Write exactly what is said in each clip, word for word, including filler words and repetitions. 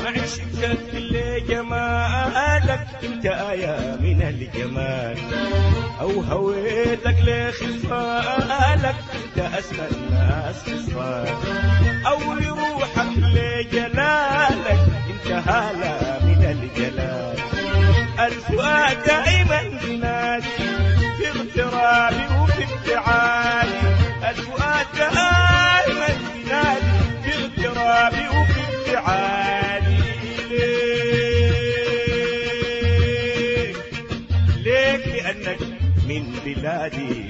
عشقك لجمالك انت آية من الجمال، او هويتك لخصالك انت اسمى الناس خصال، او لروحك لجلالك انت هالة من الجلال. الفؤاد دائما بنادي في اغترابي وفي ابتعادي، الفؤاد دائما بنادي في اغترابي وفي ابتعادي. ليك ليك لأنك من بلادي.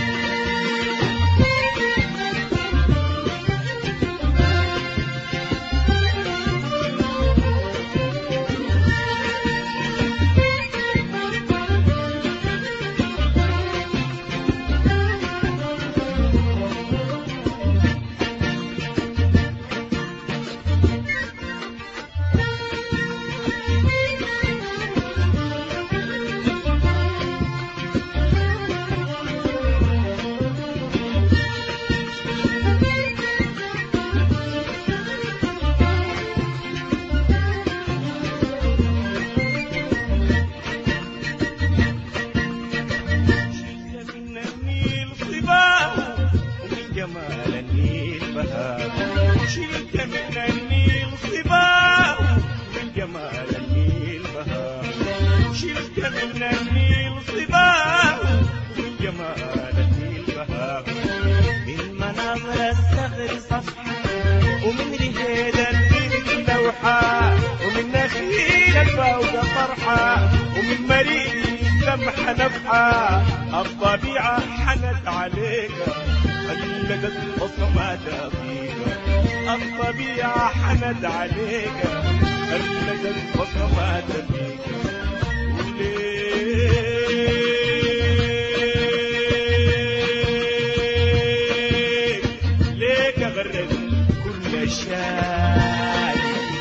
شلت من النيل صباه من جمال النيل بهار، شلت من النيل صباه من جمال النيل بهار. من مناظر الصغر صفحة ومن رهيد البنت لوحة، ومن نخيل الفوق فرحة، ومن مريء سمحة نفحة. الطبيعة حنت عليك خلقت بصمات فيك، الطبيعة حنت عليك خلقت بصمات فيك. وليك ليك غرد كل شيء.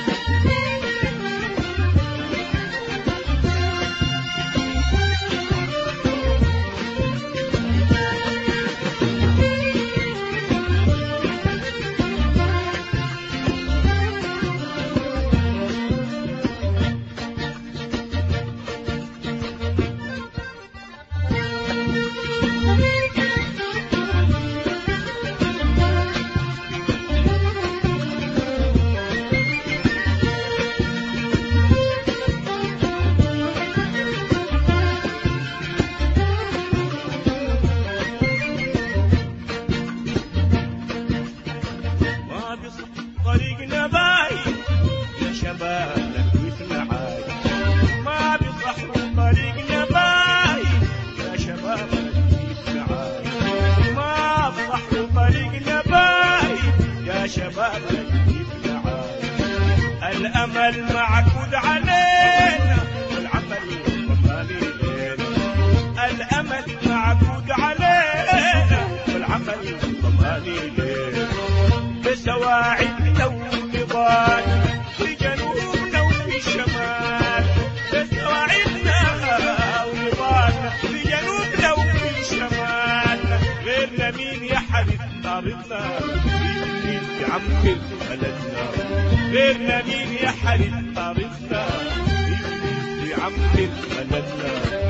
طريقنا باين يا شباب نلوث معاي، ما بصحو طريقنا باين يا شباب نلوث معاي، ما بصحو طريقنا باين يا شباب نلوث معاي. الأمل معكود علينا والعمل ضماني لينا، الأمل معكود علينا والعمل ضماني لينا. بسواعدنا ونضال في جنوبنا وفي شمال، بسواعدنا ونضال في جنوبنا وفي شمال. غيرنا مين يا حبيب طارتنا مين يعمر بلدنا، غيرنا مين يا حبيب طارتنا مين يعمر بلدنا.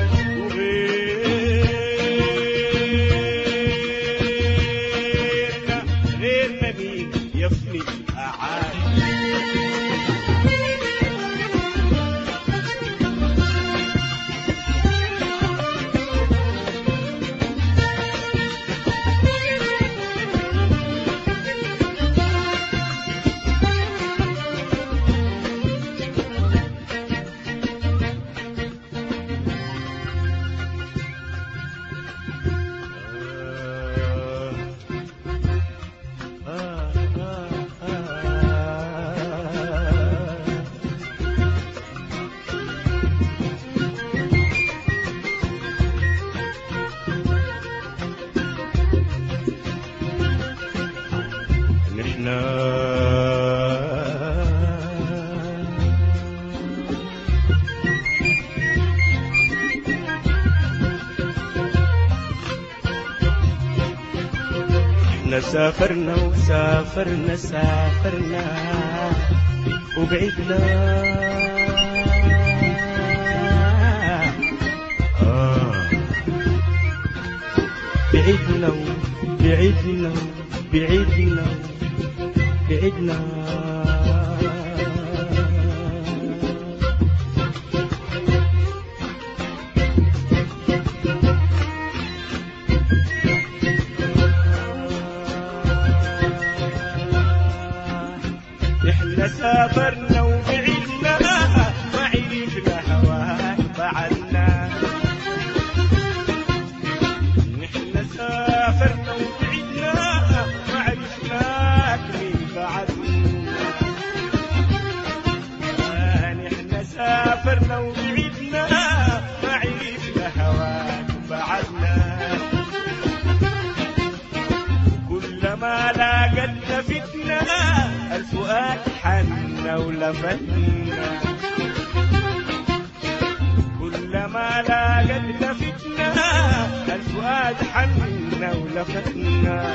وغيرنا غيرنا مين يفني الأعالي. احنا سافرنا وسافرنا سافرنا وبعدنا آه بعدنا بعدنا بعدنا بعدنا احنا سافرنا وبعدنا ما عرفنا هواك بعدنا. احنا سافرنا وبعدنا ما عرفناك من بعدنا. احنا سافرنا وبعدنا ما عرفنا هواك بعدنا. كلما لاقتنا فتنة الفؤاد حنا ولفتنا. كلما لاقتنا فتنة الفؤاد حنا ولفتنا.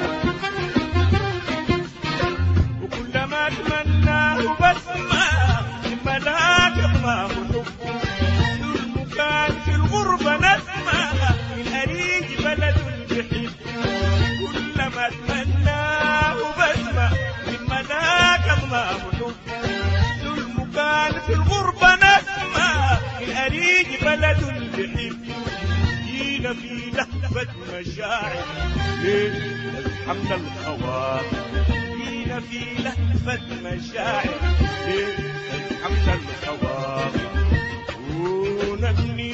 وكلما اتمناه بسمة لما لاقطناه حبه المكان في الغربة نسمة من أريج بلد الجحيم. كلما اتمناه بسمة لما لاقطناه حبه المكان في الغربة نسمة من أريج بلد الجحيم. جينا في لهفة مشاعر ليه نزحمنا الخواطر. جينا في لهفة مشاعر ليه نزحمنا الخواطر. ونبني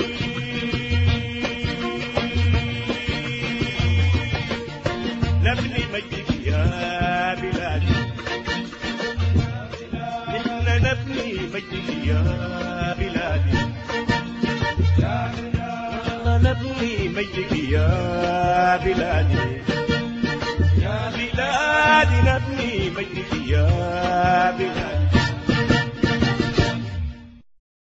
نبني مجدك يا بلادي. نحن نبني مجدك يا بلادي. نبني مجدك يا بلادي. يا بلادي نبني مجدك يا بلادي.